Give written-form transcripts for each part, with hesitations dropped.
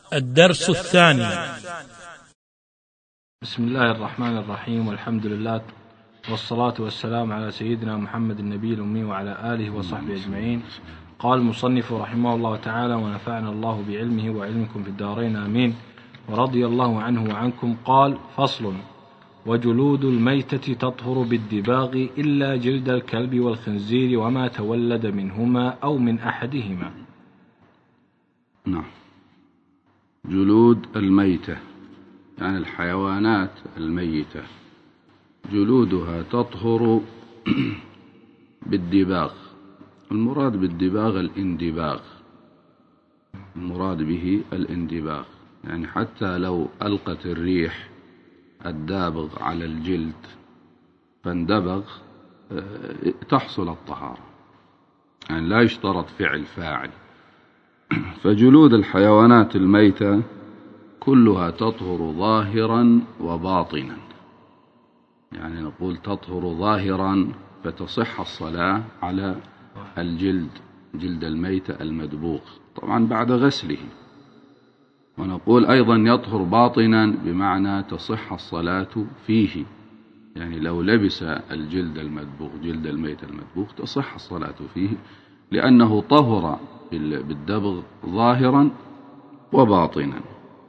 الدرس الثاني. بسم الله الرحمن الرحيم، والحمد لله والصلاة والسلام على سيدنا محمد النبي الأمي وعلى آله وصحبه أجمعين. قال المصنف رحمه الله تعالى: ونفعنا الله بعلمه وعلمكم في الدارين آمين، ورضي الله عنه وعنكم. قال: فصل: وجلود الميتة تطهر بالدباغ إلا جلد الكلب والخنزير وما تولد منهما أو من أحدهما. نعم. جلود الميتة يعني الحيوانات الميتة جلودها تطهر بالدباغ. المراد بالدباغ الاندباغ، المراد به الاندباغ، يعني حتى لو ألقت الريح الدابغ على الجلد فاندبغ تحصل الطهارة، يعني لا يشترط فعل فاعل. فجلود الحيوانات الميتة كلها تطهر ظاهرا وباطنا، يعني نقول تطهر ظاهرا فتصح الصلاة على الجلد، جلد الميتة المدبوغ طبعا بعد غسله. ونقول أيضا يطهر باطنا بمعنى تصح الصلاة فيه، يعني لو لبس الجلد المدبوغ جلد الميتة المدبوغ تصح الصلاة فيه، لأنه طهر بالدبغ ظاهرا وباطنا.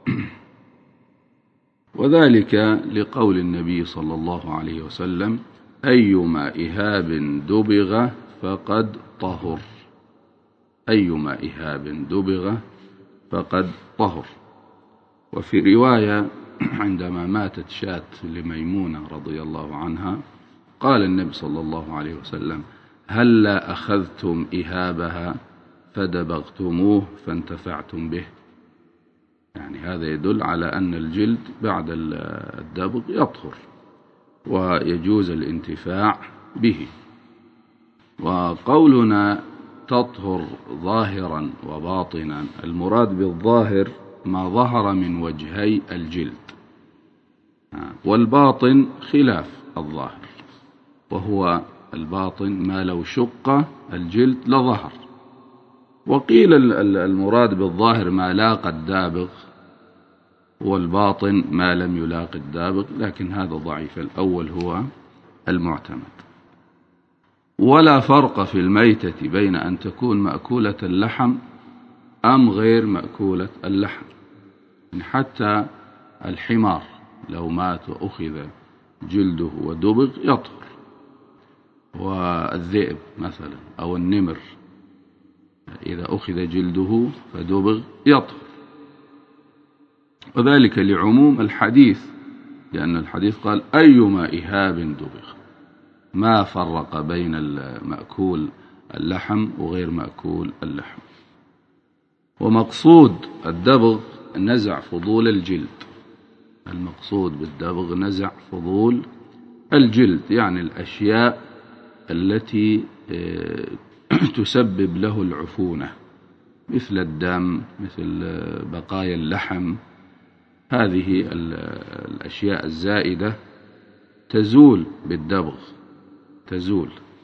وذلك لقول النبي صلى الله عليه وسلم: أيما إهاب دبغ فقد طهر، أيما إهاب دبغ فقد طهر. وفي رواية عندما ماتت شاة لميمونة رضي الله عنها قال النبي صلى الله عليه وسلم: هلا أخذتم إهابها فدبغتموه فانتفعتم به. يعني هذا يدل على أن الجلد بعد الدبغ يطهر ويجوز الانتفاع به. وقولنا تطهر ظاهرا وباطنا، المراد بالظاهر ما ظهر من وجهي الجلد، والباطن خلاف الظاهر، وهو الباطن ما لو شق الجلد لظهر. وقيل المراد بالظاهر ما لاقى الدابغ، والباطن ما لم يلاقي الدابغ، لكن هذا ضعيف، الأول هو المعتمد. ولا فرق في الميتة بين أن تكون مأكولة اللحم أم غير مأكولة اللحم، حتى الحمار لو مات وأخذ جلده ودبغ يطهر، والذئب مثلا أو النمر إذا أخذ جلده فدبغ يطهر. وذلك لعموم الحديث، لأن الحديث قال: أيما إهاب دبغ، ما فرق بين المأكول اللحم وغير مأكول اللحم. ومقصود الدبغ نزع فضول الجلد، المقصود بالدبغ نزع فضول الجلد، يعني الأشياء التي تسبب له العفونة، مثل الدم، مثل بقايا اللحم، هذه الأشياء الزائدة تزول بالدبغ، تزول.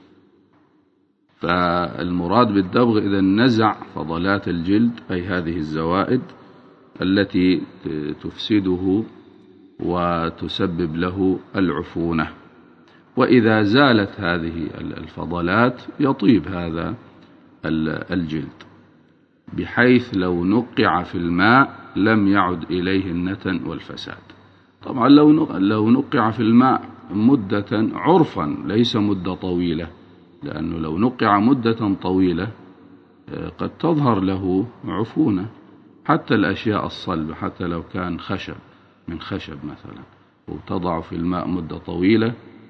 فالمراد بالدبغ إذا نزع فضلات الجلد، أي هذه الزوائد التي تفسده وتسبب له العفونة. وإذا زالت هذه الفضلات يطيب هذا الجلد، بحيث لو نقع في الماء لم يعد إليه النتن والفساد. طبعا لو نقع في الماء مدة عرفا، ليس مدة طويلة، لأنه لو نقع مدة طويلة قد تظهر له عفونة. حتى الأشياء الصلبة، حتى لو كان خشب من خشب مثلا وتضع في الماء مدة طويلة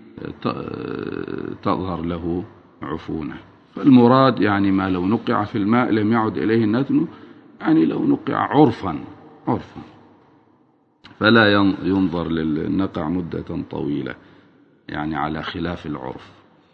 تظهر له عفونة. فالمراد يعني ما لو نقع في الماء لم يعد إليه النتن، يعني لو نقع عرفا فلا ينظر للنقع مدة طويلة، يعني على خلاف العرف.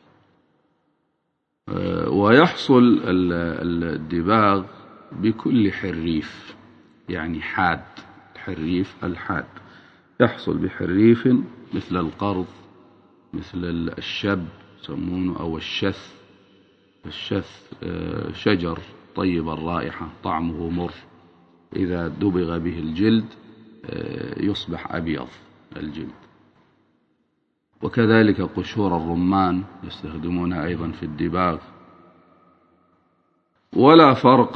ويحصل الدباغ بكل حريف، يعني حاد، الحريف الحاد يحصل بحريف مثل القرض، مثل الشب يسمونه، أو الشث. الشث شجر طيب الرائحة طعمه مر، إذا دبغ به الجلد يصبح أبيض الجلد. وكذلك قشور الرمان يستخدمونها أيضا في الدباغ. ولا فرق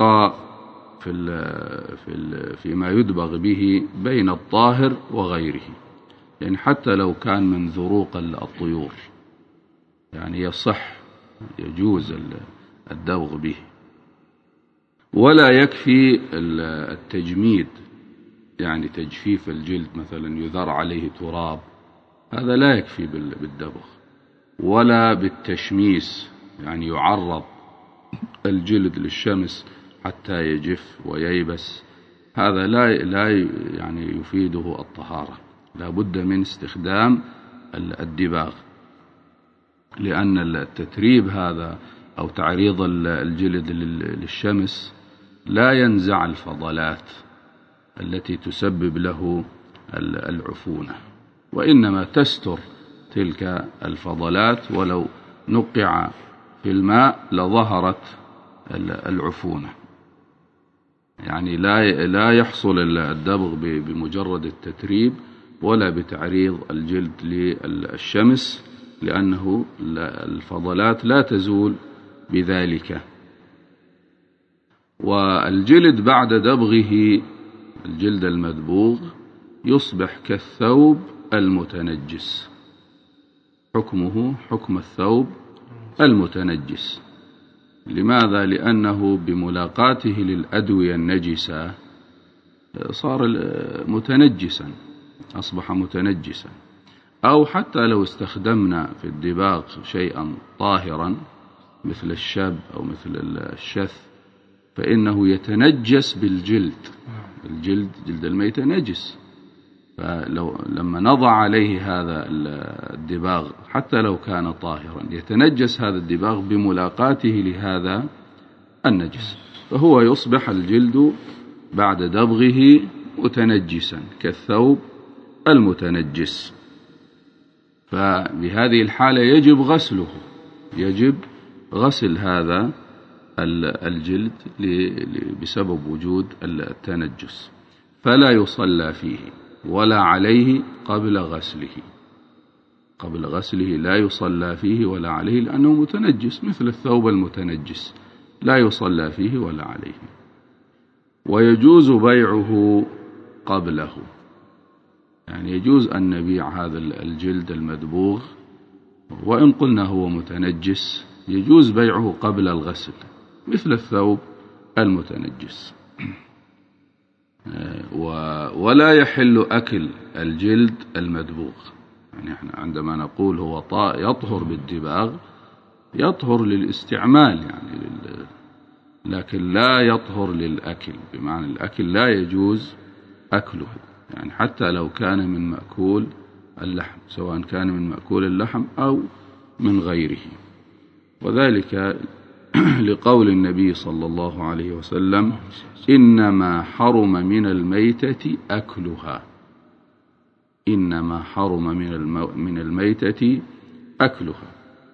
فيما يدبغ به بين الطاهر وغيره، يعني حتى لو كان من ذروق الطيور يعني يصح يجوز الدبغ به. ولا يكفي التجميد، يعني تجفيف الجلد مثلا يذر عليه تراب، هذا لا يكفي بالدبغ. ولا بالتشميس، يعني يعرض الجلد للشمس حتى يجف وييبس، هذا لا يعني يفيده الطهارة، لا بد من استخدام الدباغ، لأن التتريب هذا أو تعريض الجلد للشمس لا ينزع الفضلات التي تسبب له العفونة، وإنما تستر تلك الفضلات، ولو نقع في الماء لظهرت العفونة. يعني لا يحصل الدبغ بمجرد التتريب ولا بتعريض الجلد للشمس، لأنه الفضلات لا تزول بذلك. والجلد بعد دبغه، الجلد المدبوغ يصبح كالثوب المتنجس، حكمه حكم الثوب المتنجس. لماذا؟ لأنه بملاقاته للأدوية النجسة صار متنجسا، أصبح متنجسا. أو حتى لو استخدمنا في الدباغ شيئا طاهرا مثل الشب أو مثل الشث، فإنه يتنجس بالجلد، جلد الميت نجس، لما نضع عليه هذا الدباغ حتى لو كان طاهرا يتنجس هذا الدباغ بملاقاته لهذا النجس، فهو يصبح الجلد بعد دبغه متنجسا كالثوب المتنجس. فبهذه الحالة يجب غسله، يجب غسل هذا الجلد بسبب وجود التنجس، فلا يصلى فيه ولا عليه قبل غسله لا يصلى فيه ولا عليه، لأنه متنجس مثل الثوب المتنجس، لا يصلى فيه ولا عليه. ويجوز بيعه قبله، يعني يجوز أن نبيع هذا الجلد المدبوغ، وإن قلنا هو متنجس يجوز بيعه قبل الغسل مثل الثوب المتنجس. ولا يحل أكل الجلد المدبوغ، يعني احنا عندما نقول هو يطهر بالدباغ يطهر للاستعمال يعني لكن لا يطهر للأكل، بمعنى الأكل لا يجوز أكله، يعني حتى لو كان من مأكول اللحم، سواء كان من مأكول اللحم أو من غيره. وذلك لقول النبي صلى الله عليه وسلم: إنما حرم من الميتة أكلها، إنما حرم من الميتة أكلها.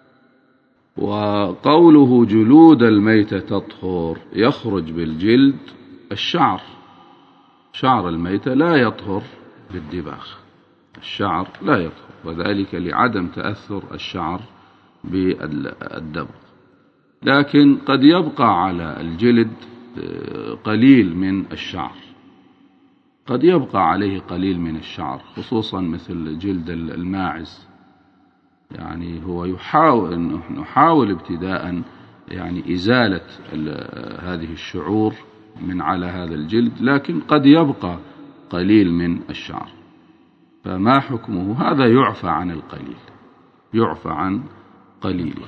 وقوله جلود الميتة تطهر، يخرج بالجلد الشعر، شعر الميتة لا يطهر بالدباغ، الشعر لا يطهر، وذلك لعدم تأثر الشعر بالدبغ. لكن قد يبقى على الجلد قليل من الشعر، قد يبقى عليه قليل من الشعر، خصوصا مثل جلد الماعز، يعني هو نحاول ابتداء يعني إزالة هذه الشعور من على هذا الجلد، لكن قد يبقى قليل من الشعر، فما حكمه؟ هذا يعفى عن القليل، يعفى عن قليله.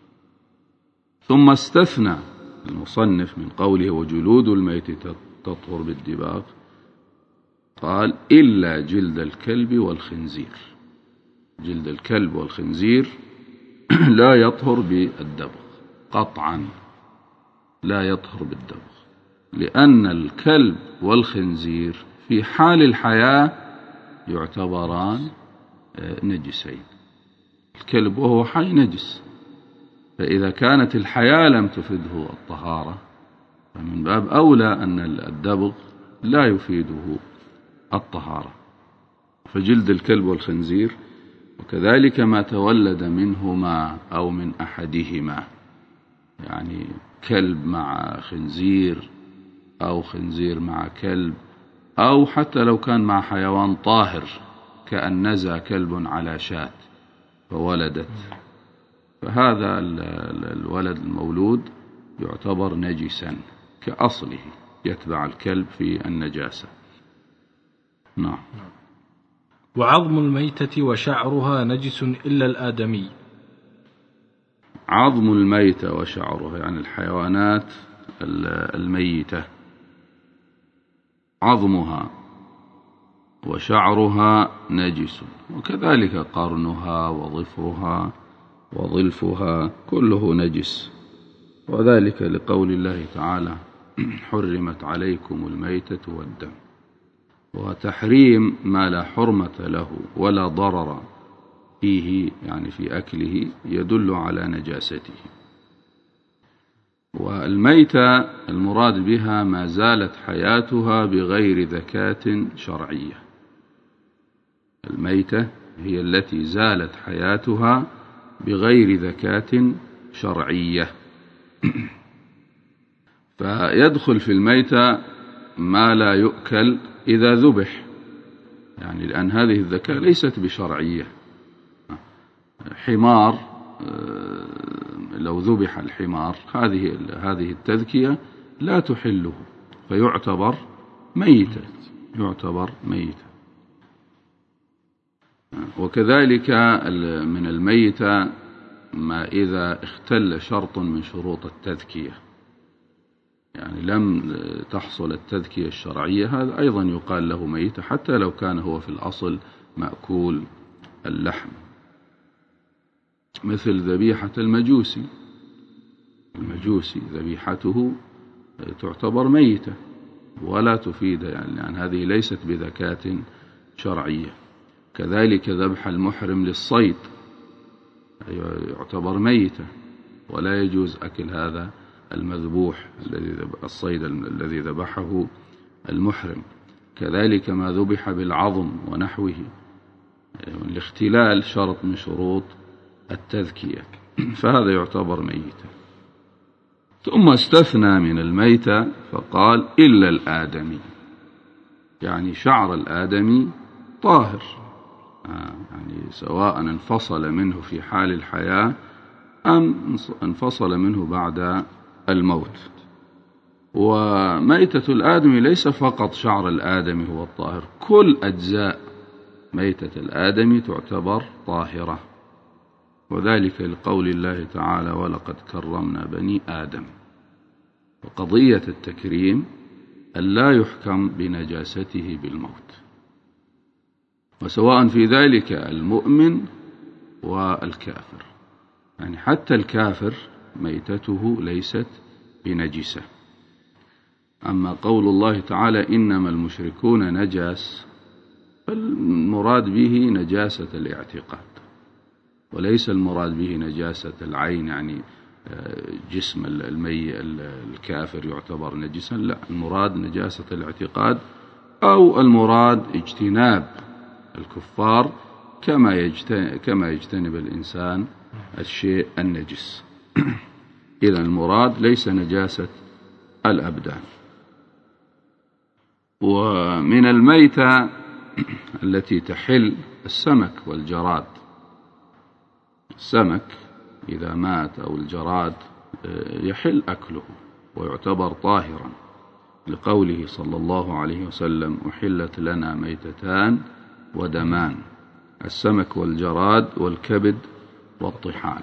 ثم استثنى المصنف من قوله وجلود الميت تطهر بالدباغ، قال: إلا جلد الكلب والخنزير، جلد الكلب والخنزير لا يطهر بالدبغ قطعا، لا يطهر بالدبغ، لأن الكلب والخنزير في حال الحياة يعتبران نجسين، الكلب وهو حي نجس، فإذا كانت الحياة لم تفده الطهارة فمن باب أولى أن الدبغ لا يفيده الطهارة. فجلد الكلب والخنزير وكذلك ما تولد منهما أو من أحدهما، يعني كلب مع خنزير أو خنزير مع كلب، أو حتى لو كان مع حيوان طاهر كأن نزى كلب على شاة فولدت، فهذا الولد المولود يعتبر نجسا كأصله، يتبع الكلب في النجاسة. نعم. وعظم الميتة وشعرها نجس إلا الآدمي. عظم الميتة وشعرها يعني الحيوانات الميتة، عظمها وشعرها نجس، وكذلك قرنها وظفرها وظلفها كله نجس، وذلك لقول الله تعالى حرمت عليكم الميتة والدم. وتحريم ما لا حرمة له ولا ضرر فيه يعني في أكله يدل على نجاسته. والميتة المراد بها ما زالت حياتها بغير ذكاة شرعية. الميتة هي التي زالت حياتها بغير ذكاة شرعية. فيدخل في الميتة ما لا يؤكل إذا ذبح، يعني لأن هذه الذكاة ليست بشرعية. حمار لو ذبح الحمار هذه التذكية لا تحله فيعتبر ميتا، يعتبر ميتا. وكذلك من الميتة ما إذا اختل شرط من شروط التذكية، يعني لم تحصل التذكية الشرعية، هذا أيضا يقال له ميتة حتى لو كان هو في الأصل مأكول اللحم، مثل ذبيحة المجوسي ذبيحته تعتبر ميتة ولا تفيد، يعني هذه ليست بذكاة شرعية. كذلك ذبح المحرم للصيد يعتبر ميتة ولا يجوز أكل هذا المذبوح الصيد الذي ذبحه المحرم. كذلك ما ذبح بالعظم ونحوه، الاختلال شرط من شروط التذكية، فهذا يعتبر ميتة. ثم استثنى من الميتة فقال إلا الآدمي، يعني شعر الآدمي طاهر، يعني سواء انفصل منه في حال الحياة أم انفصل منه بعد الموت. وميتة الآدمي ليس فقط شعر الآدمي هو الطاهر، كل أجزاء ميتة الآدمي تعتبر طاهرة، وذلك لقول الله تعالى ولقد كرمنا بني آدم. وقضية التكريم ألا يحكم بنجاسته بالموت، وسواء في ذلك المؤمن والكافر، يعني حتى الكافر ميتته ليست بنجسة. أما قول الله تعالى إنما المشركون نجاس، فالمراد به نجاسة الاعتقاد، وليس المراد به نجاسة العين، يعني جسم الكافر يعتبر نجسا، لا، المراد نجاسة الاعتقاد، أو المراد اجتناب الكفار كما يجتنب الإنسان الشيء النجس. إذن المراد ليس نجاسة الأبدان. ومن الميتة التي تحل السمك والجراد. السمك إذا مات أو الجراد يحل أكله ويعتبر طاهرا، لقوله صلى الله عليه وسلم أحلت لنا ميتتان ودمان، السمك والجراد والكبد والطحال.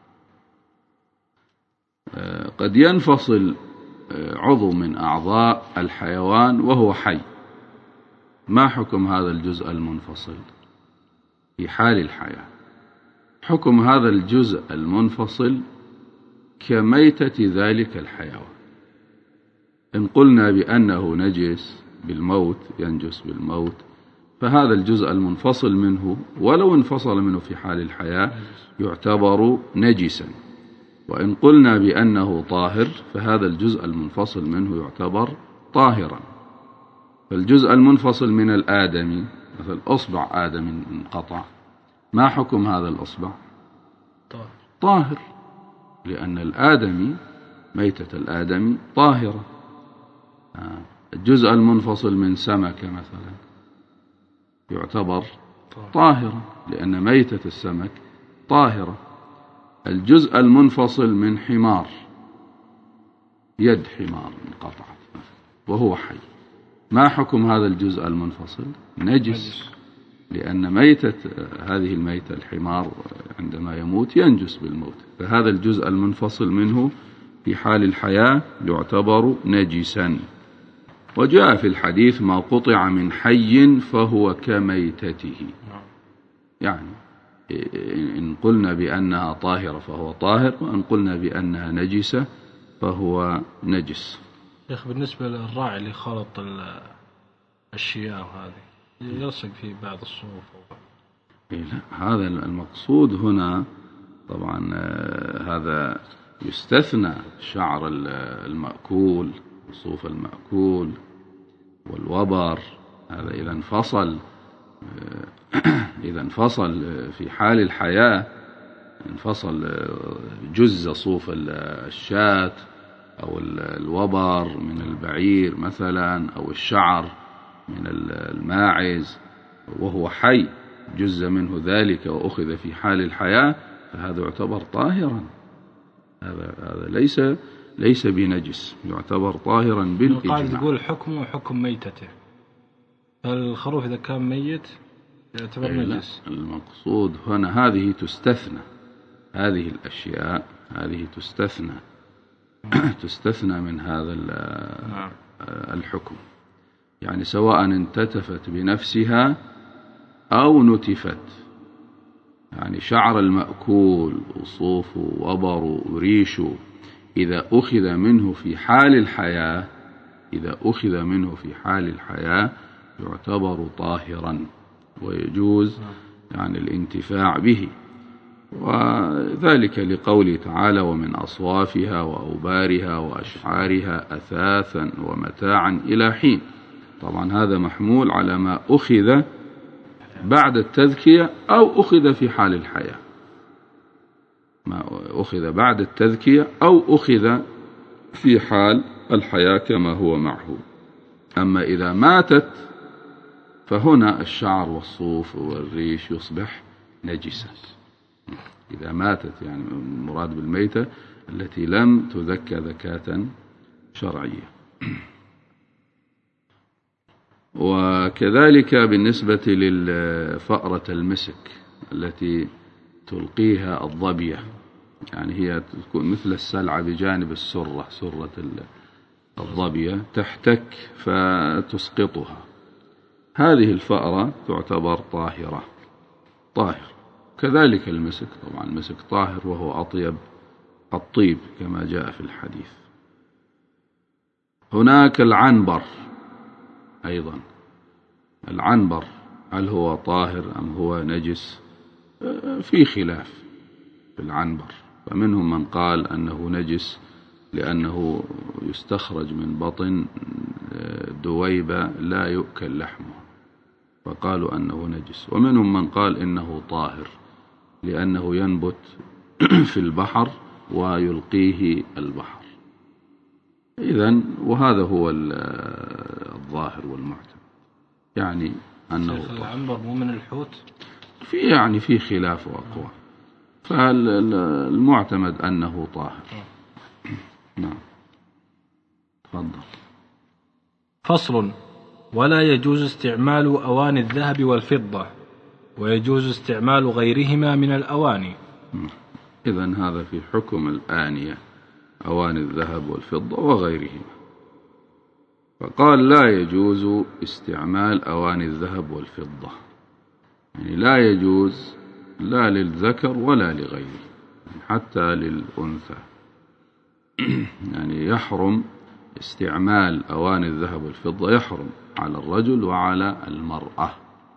قد ينفصل عضو من أعضاء الحيوان وهو حي، ما حكم هذا الجزء المنفصل في حال الحياة؟ حكم هذا الجزء المنفصل كميتة ذلك الحيوان. إن قلنا بأنه نجس بالموت، ينجس بالموت، فهذا الجزء المنفصل منه ولو انفصل منه في حال الحياة يعتبر نجسا. وإن قلنا بأنه طاهر فهذا الجزء المنفصل منه يعتبر طاهرا. فالجزء المنفصل من الآدمي مثل أصبع آدم انقطع، ما حكم هذا الأصبع؟ طاهر، لأن الآدمي ميتة الآدمي طاهرة. الجزء المنفصل من سمكة مثلا يعتبر طاهرا لأن ميتة السمك طاهرة. الجزء المنفصل من حمار، يد حمار انقطعت وهو حي، ما حكم هذا الجزء المنفصل؟ نجس، لأن ميتة هذه الميتة الحمار عندما يموت ينجس بالموت، فهذا الجزء المنفصل منه في حال الحياة يعتبر نجسا. وجاء في الحديث ما قطع من حي فهو كميتته، يعني إن قلنا بأنها طاهرة فهو طاهر، وإن قلنا بأنها نجسة فهو نجس. شيخ بالنسبة للراعي اللي خلط الشياه هذه يلصق في بعض الصوف لا، هذا المقصود هنا طبعا هذا يستثنى شعر المأكول وصوف المأكول والوبر، هذا إذا انفصل في حال الحياة، انفصل جز صوف الشاة أو الوبر من البعير مثلا أو الشعر من الماعز وهو حي، جز منه ذلك وأخذ في حال الحياة، فهذا يعتبر طاهرا، هذا ليس بنجس، يعتبر طاهرا بالإجماع. قاعد يقول حكمه حكم ميتته، فالخروف إذا كان ميت يعتبر نجس. المقصود هنا هذه تستثنى، هذه الأشياء هذه تستثنى من هذا الحكم، يعني سواء انتتفت بنفسها أو نتفت، يعني شعر المأكول وصوف وبر وريش إذا أخذ منه في حال الحياة يعتبر طاهرا ويجوز يعني الانتفاع به، وذلك لقوله تعالى ومن أصوافها وأوبارها وأشعارها أثاثا ومتاعا إلى حين. طبعا هذا محمول على ما أخذ بعد التذكية أو أخذ في حال الحياة، ما أخذ بعد التذكية أو أخذ في حال الحياة كما هو معه. أما إذا ماتت فهنا الشعر والصوف والريش يصبح نجسا، إذا ماتت، يعني المراد بالميتة التي لم تذكى ذكاة شرعية. وكذلك بالنسبة للفأرة المسك التي تلقيها الظبية، يعني هي تكون مثل السلعة بجانب السرة، سرة الظبية تحتك فتسقطها، هذه الفأرة تعتبر طاهر. كذلك المسك، طبعا المسك طاهر وهو أطيب الطيب كما جاء في الحديث. هناك العنبر أيضا، العنبر هل هو طاهر أم هو نجس؟ في خلاف في العنبر، فمنهم من قال أنه نجس لأنه يستخرج من بطن دويبة لا يؤكل لحمه، فقالوا أنه نجس، ومنهم من قال إنه طاهر لأنه ينبت في البحر ويلقيه البحر. إذن وهذا هو الظاهر والمعتمد، يعني أنه العنبر مو من الحوت، في خلاف وأقوى، فالمعتمد أنه طاهر. نعم، تفضل. فصل. ولا يجوز استعمال أواني الذهب والفضة، ويجوز استعمال غيرهما من الأواني. إذن هذا في حكم الآنية، أواني الذهب والفضة وغيرهما. فقال لا يجوز استعمال أواني الذهب والفضة، يعني لا يجوز لا للذكر ولا لغيره، حتى للأنثى، يعني يحرم استعمال أواني الذهب والفضة، يحرم على الرجل وعلى المرأة.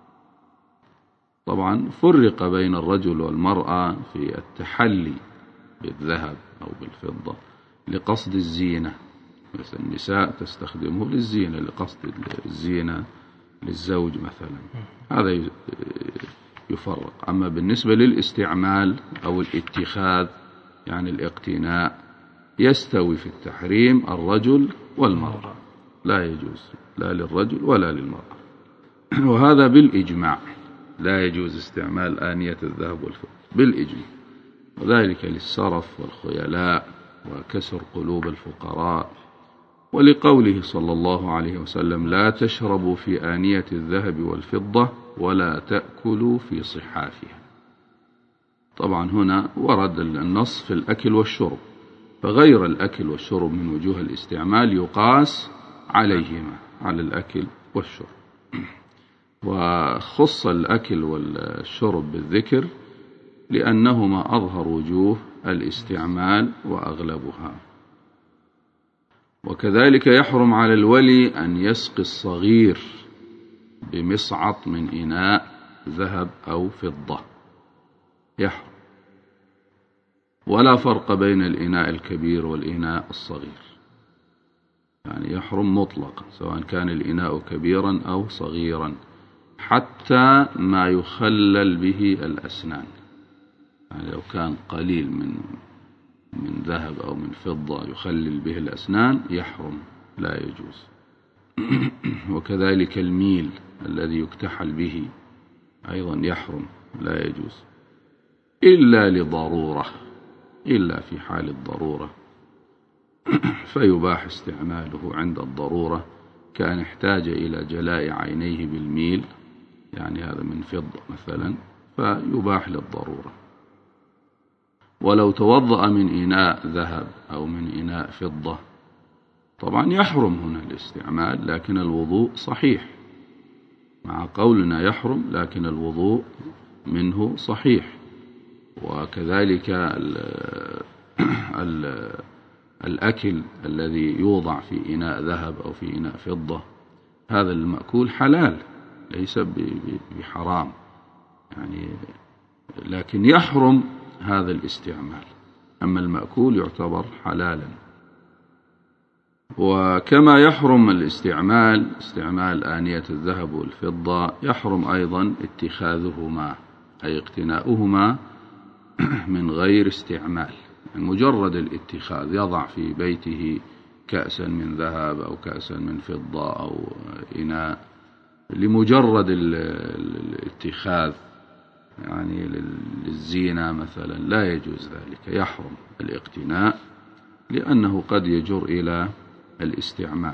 طبعا فرق بين الرجل والمرأة في التحلي بالذهب أو بالفضة لقصد الزينة، بس النساء تستخدمه للزينة، لقصد الزينة للزوج مثلا، هذا يفرق. أما بالنسبة للاستعمال أو الاتخاذ يعني الاقتناء، يستوي في التحريم الرجل والمرأة، لا يجوز لا للرجل ولا للمرأة، وهذا بالإجماع. لا يجوز استعمال آنية الذهب والفضة بالإجماع، وذلك للسرف والخيلاء وكسر قلوب الفقراء، ولقوله صلى الله عليه وسلم: لا تشربوا في آنية الذهب والفضة ولا تأكلوا في صحافها. طبعا هنا ورد النص في الأكل والشرب، فغير الأكل والشرب من وجوه الاستعمال يقاس عليهما، على الأكل والشرب. وخص الأكل والشرب بالذكر لأنهما أظهر وجوه الاستعمال وأغلبها. وكذلك يحرم على الولي أن يسقي الصغير بمصعط من إناء ذهب أو فضة، يحرم، ولا فرق بين الإناء الكبير والإناء الصغير، يعني يحرم مطلقا سواء كان الإناء كبيرا أو صغيرا، حتى ما يخلل به الأسنان، يعني لو كان قليل من ذهب أو من فضة يخلل به الأسنان يحرم، لا يجوز. وكذلك الميل الذي يكتحل به أيضا يحرم، لا يجوز إلا لضرورة، إلا في حال الضرورة فيباح استعماله عند الضرورة، كان احتاج إلى جلاء عينيه بالميل، يعني هذا من فضة مثلا، فيباح للضرورة. ولو توضأ من إناء ذهب أو من إناء فضة طبعا يحرم هنا الاستعمال، لكن الوضوء صحيح، مع قولنا يحرم لكن الوضوء منه صحيح. وكذلك الأكل الذي يوضع في إناء ذهب أو في إناء فضة، هذا المأكول حلال ليس بحرام يعني، لكن يحرم هذا الاستعمال، أما المأكول يعتبر حلالا. وكما يحرم استعمال آنية الذهب والفضة، يحرم أيضا اتخاذهما أي اقتناؤهما من غير استعمال، مجرد الاتخاذ، يضع في بيته كأسا من ذهب أو كأسا من فضة أو إناء لمجرد الاتخاذ يعني للزينة مثلا، لا يجوز ذلك، يحرم الاقتناء لأنه قد يجر إلى الاستعمال.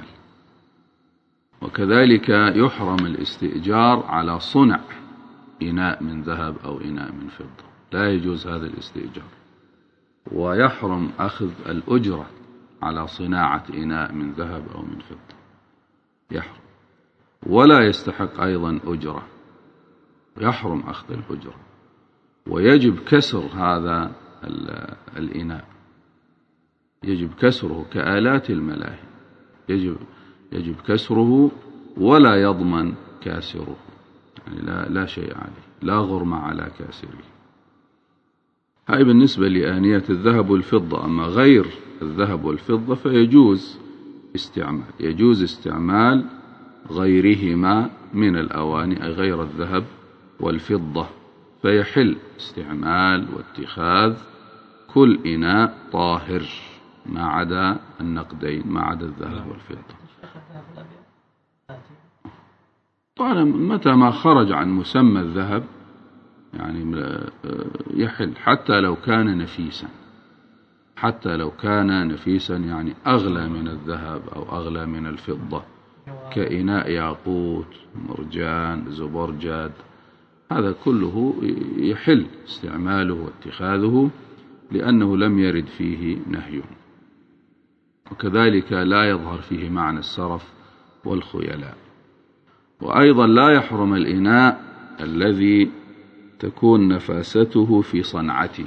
وكذلك يحرم الاستئجار على صنع إناء من ذهب أو إناء من فضة، لا يجوز هذا الاستئجار. ويحرم أخذ الأجرة على صناعة إناء من ذهب أو من فضة، يحرم، ولا يستحق أيضا أجرة، يحرم أخذ الأجرة. ويجب كسر هذا الإناء، يجب كسره كآلات الملاهي، يجب كسره ولا يضمن كاسره، يعني لا شيء عليه، لا غرم على كاسره. هاي بالنسبة لآنية الذهب والفضة. أما غير الذهب والفضة فيجوز استعمال غيرهما من الأواني، أي غير الذهب والفضة، فيحل استعمال واتخاذ كل إناء طاهر ما عدا النقدين، ما عدا الذهب والفضة. طبعا متى ما خرج عن مسمى الذهب يعني يحل، حتى لو كان نفيسا، يعني أغلى من الذهب أو أغلى من الفضة، كإناء ياقوت، مرجان، زبرجد، هذا كله يحل استعماله واتخاذه لأنه لم يرد فيه نهي. وكذلك لا يظهر فيه معنى السرف والخيلاء. وأيضا لا يحرم الإناء الذي تكون نفاسته في صنعته،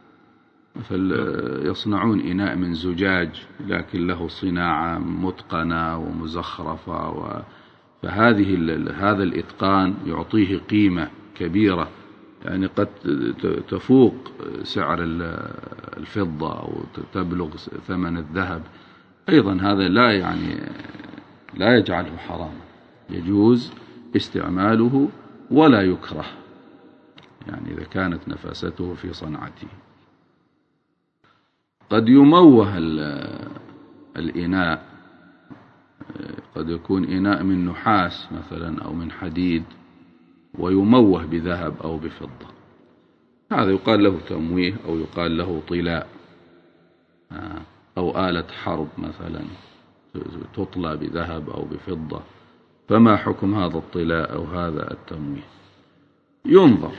يصنعون إناء من زجاج لكن له صناعة متقنة ومزخرفة، هذا الإتقان يعطيه قيمة كبيرة، يعني قد تفوق سعر الفضة أو تبلغ ثمن الذهب، أيضا هذا لا يجعله حراما، يجوز استعماله ولا يكره، يعني إذا كانت نفاسته في صنعته. قد يموه الإناء، قد يكون إناء من نحاس مثلا أو من حديد ويموه بذهب أو بفضة، هذا يقال له تمويه أو يقال له طلاء، أو آلة حرب مثلا تطلى بذهب أو بفضة. فما حكم هذا الطلاء أو هذا التمويه؟ ينظر،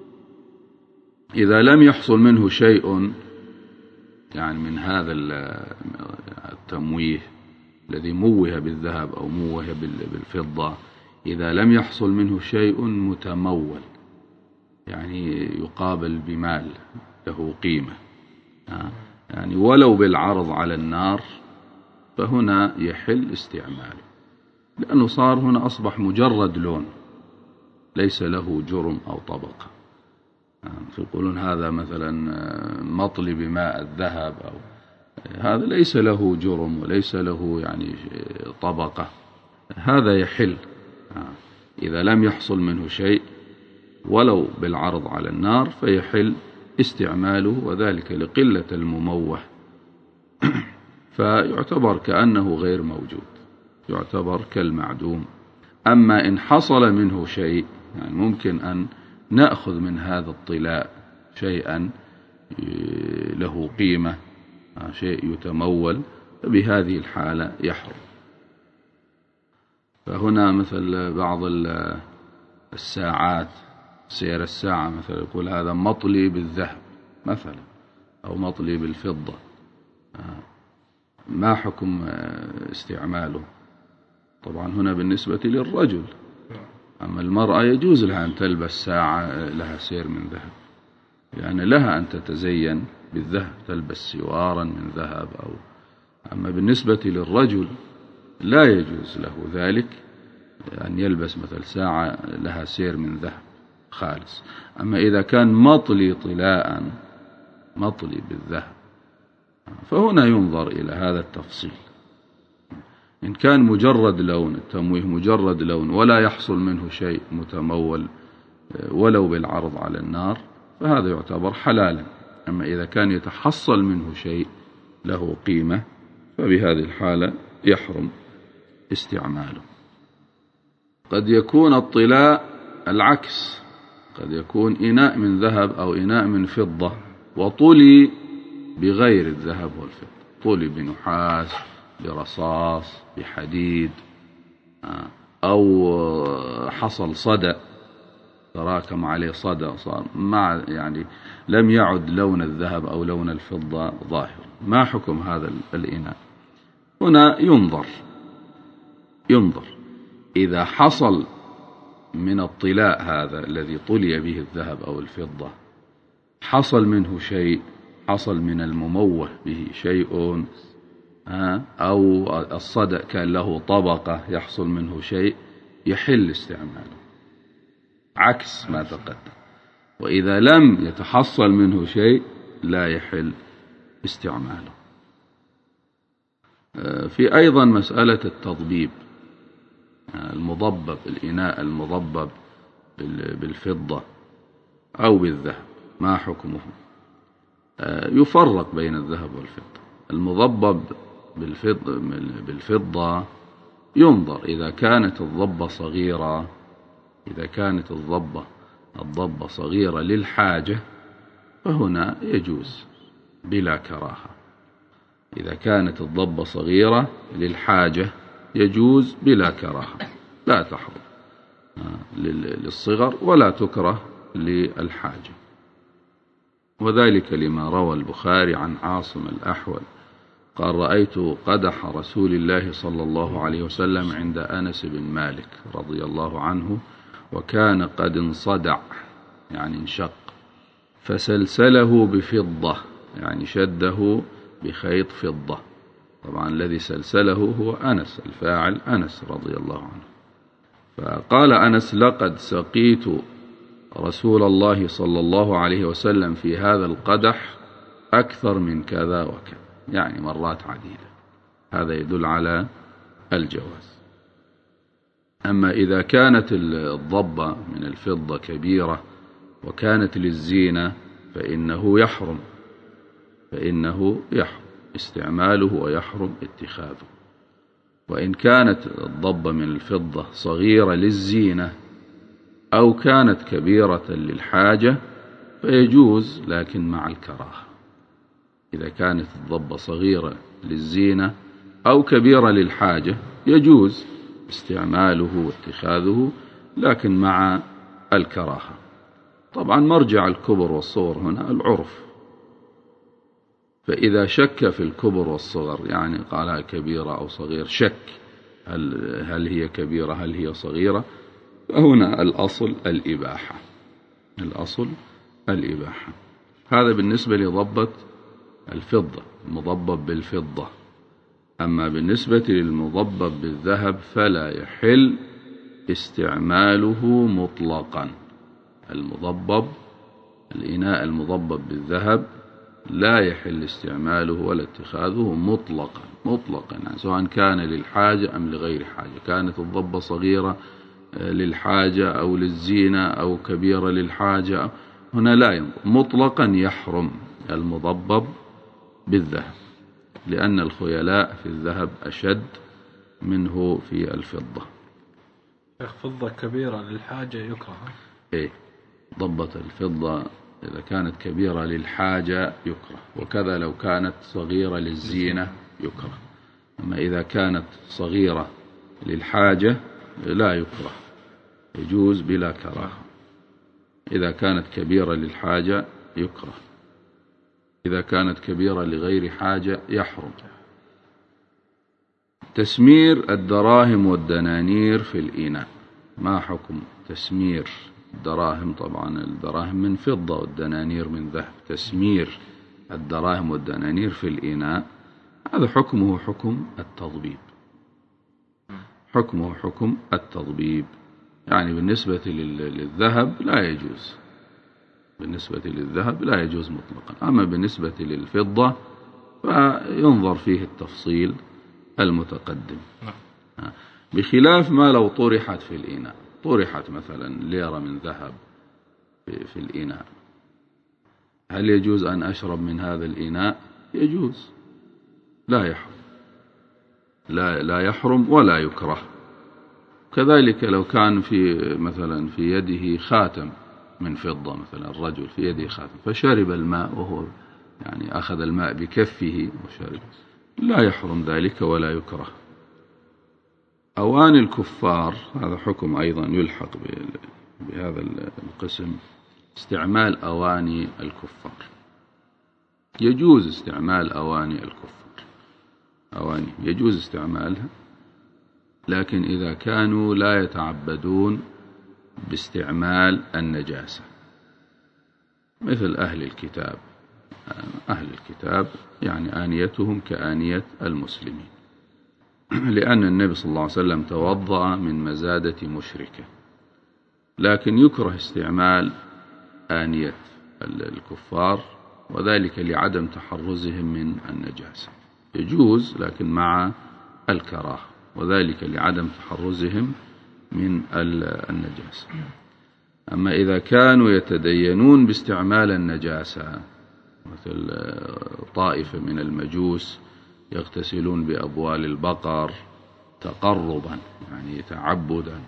إذا لم يحصل منه شيء يعني من هذا التمويه الذي موه بالذهب أو موه بالفضة، إذا لم يحصل منه شيء متمول يعني يقابل بمال له قيمة، يعني ولو بالعرض على النار، فهنا يحل استعماله، لأنه صار هنا أصبح مجرد لون ليس له جرم أو طبقة. يقولون هذا مثلا مطلي بماء الذهب، أو هذا ليس له جرم وليس له يعني طبقة، هذا يحل إذا لم يحصل منه شيء ولو بالعرض على النار، فيحل استعماله، وذلك لقلة المموه فيعتبر كأنه غير موجود، يعتبر كالمعدوم. أما إن حصل منه شيء، يعني ممكن أن نأخذ من هذا الطلاء شيئا له قيمة، شيء يتمول، فبهذه الحالة يحرم. فهنا مثل بعض الساعات، سير الساعة مثلا، يقول هذا مطلي بالذهب مثلا أو مطلي بالفضة، ما حكم استعماله؟ طبعا هنا بالنسبة للرجل، أما المرأة يجوز لها أن تلبس ساعة لها سير من ذهب، يعني لها أن تتزين بالذهب، تلبس سوارا من ذهب أما بالنسبة للرجل لا يجوز له ذلك، أن يلبس مثل ساعة لها سير من ذهب خالص. أما إذا كان مطلي طلاء مطلي بالذهب، فهنا ينظر إلى هذا التفصيل. إن كان مجرد لون، التمويه مجرد لون ولا يحصل منه شيء متمول ولو بالعرض على النار، فهذا يعتبر حلالا. أما إذا كان يتحصل منه شيء له قيمة، فبهذه الحالة يحرم استعماله. قد يكون الطلاء العكس، قد يكون إناء من ذهب أو إناء من فضة وطلي بغير الذهب والفضة، طلي بنحاس، برصاص، بحديد، أو حصل صدى تراكم عليه صدى، صار يعني لم يعد لون الذهب أو لون الفضة ظاهر. ما حكم هذا الإناء؟ هنا ينظر إذا حصل من الطلاء هذا الذي طلي به الذهب أو الفضة، حصل منه شيء، حصل من المموه به شيء، أو الصدأ كان له طبقة يحصل منه شيء، يحل استعماله عكس ما تقدم. وإذا لم يتحصل منه شيء لا يحل استعماله. في أيضا مسألة التضبيب، المضبب، الإناء المضبب بالفضة أو بالذهب، ما حكمه؟ يفرق بين الذهب والفضة. المضبب بالفضة ينظر إذا كانت الضبة صغيرة، إذا كانت الضبة صغيرة للحاجة، فهنا يجوز بلا كراهة. إذا كانت الضبة صغيرة للحاجة يجوز بلا كراهة، لا تحرم للصغر ولا تكره للحاجة. وذلك لما روى البخاري عن عاصم الأحول قال: رأيت قدح رسول الله صلى الله عليه وسلم عند أنس بن مالك رضي الله عنه، وكان قد انصدع يعني انشق، فسلسله بفضة يعني شده بخيط فضة. طبعا الذي سلسله هو أنس، الفاعل أنس رضي الله عنه. فقال أنس: لقد سقيت رسول الله صلى الله عليه وسلم في هذا القدح أكثر من كذا وكذا، يعني مرات عديدة. هذا يدل على الجواز. أما إذا كانت الضبة من الفضة كبيرة وكانت للزينة فإنه يحرم استعماله ويحرم اتخاذه. وإن كانت الضبة من الفضة صغيرة للزينة أو كانت كبيرة للحاجة فيجوز، لكن مع الكراهة. إذا كانت الضبة صغيرة للزينة أو كبيرة للحاجة يجوز استعماله واتخاذه، لكن مع الكراهة. طبعا مرجع الكبر والصغر هنا العرف، فإذا شك في الكبر والصغر، يعني قالها كبيرة أو صغير، شك هل هي كبيرة هل هي صغيرة، فهنا الأصل الإباحة. هذا بالنسبة لضبة الفضة، المضبب بالفضة. أما بالنسبة للمضبب بالذهب فلا يحل استعماله مطلقا. الإناء المضبب بالذهب لا يحل استعماله ولا اتخاذه مطلقا، يعني سواء كان للحاجة أم لغير حاجة. كانت الضبة صغيرة للحاجة أو للزينة أو كبيرة للحاجة، هنا لا ينظر، مطلقا يحرم المضبب بالذهب، لأن الخيلاء في الذهب أشد منه في الفضة. فضة كبيرة للحاجة يكره. ضبة الفضة إذا كانت كبيرة للحاجة يكره، وكذا لو كانت صغيرة للزينة يكره. أما إذا كانت صغيرة للحاجة لا يكره، يجوز بلا كراهة. إذا كانت كبيرة للحاجة يكره، إذا كانت كبيرة لغير حاجة يحرم. تسمير الدراهم والدنانير في الإناء، ما حكم تسمير الدراهم؟ طبعا الدراهم من فضة والدنانير من ذهب. تسمير الدراهم والدنانير في الإناء هذا حكمه حكم التضبيب. يعني بالنسبة للذهب لا يجوز مطلقا. أما بالنسبة للفضة فينظر فيه التفصيل المتقدم، بخلاف ما لو طرحت في الإناء. طرحت مثلا ليرة من ذهب في الإناء، هل يجوز أن أشرب من هذا الإناء؟ يجوز، لا يحرم ولا يكره. كذلك لو كان مثلا في يده خاتم من فضة، مثلا الرجل في يده خاتم فشرب الماء، وهو يعني أخذ الماء بكفه وشرب، لا يحرم ذلك ولا يكره. أواني الكفار هذا حكم أيضا يلحق بهذا القسم. استعمال أواني الكفار، يجوز استعمال أواني الكفار، يجوز استعمالها، لكن إذا كانوا لا يتعبدون باستعمال النجاسة، مثل أهل الكتاب يعني آنيتهم كآنية المسلمين، لأن النبي صلى الله عليه وسلم توضأ من مزادة مشركة. لكن يكره استعمال آنية الكفار، وذلك لعدم تحرزهم من النجاسة. يجوز لكن مع الكراهة، وذلك لعدم تحرزهم من النجاسة. أما إذا كانوا يتدينون باستعمال النجاسة، مثل طائفة من المجوس يغتسلون بأبوال البقر تقربا يعني تعبدا،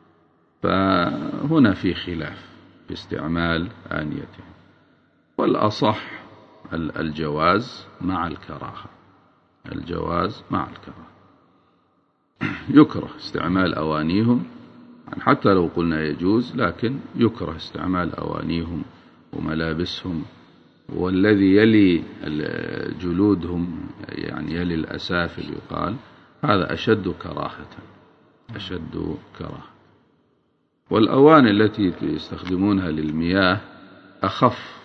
فهنا في خلاف باستعمال آنيتهم، والأصح الجواز مع الكراهة. يكره استعمال أوانيهم، حتى لو قلنا يجوز، لكن يكره استعمال أوانيهم وملابسهم، والذي يلي جلودهم يعني يلي الأسافل يقال هذا أشد كراهة. والأواني التي يستخدمونها للمياه أخف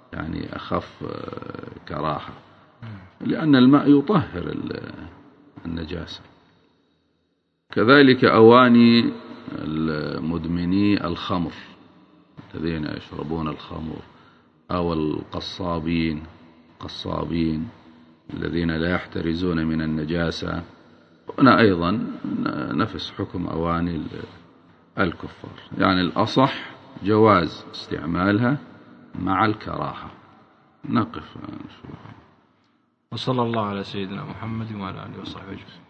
كراهة، لأن الماء يطهر النجاسة. كذلك أواني مدمني الخمر الذين يشربون الخمر، أو القصابين الذين لا يحترزون من النجاسة. هنا أيضا نفس حكم أواني الكفار، يعني الأصح جواز استعمالها مع الكراهة. نقف. وصلى الله على سيدنا محمد وعلى آله وصحبه أجمعين.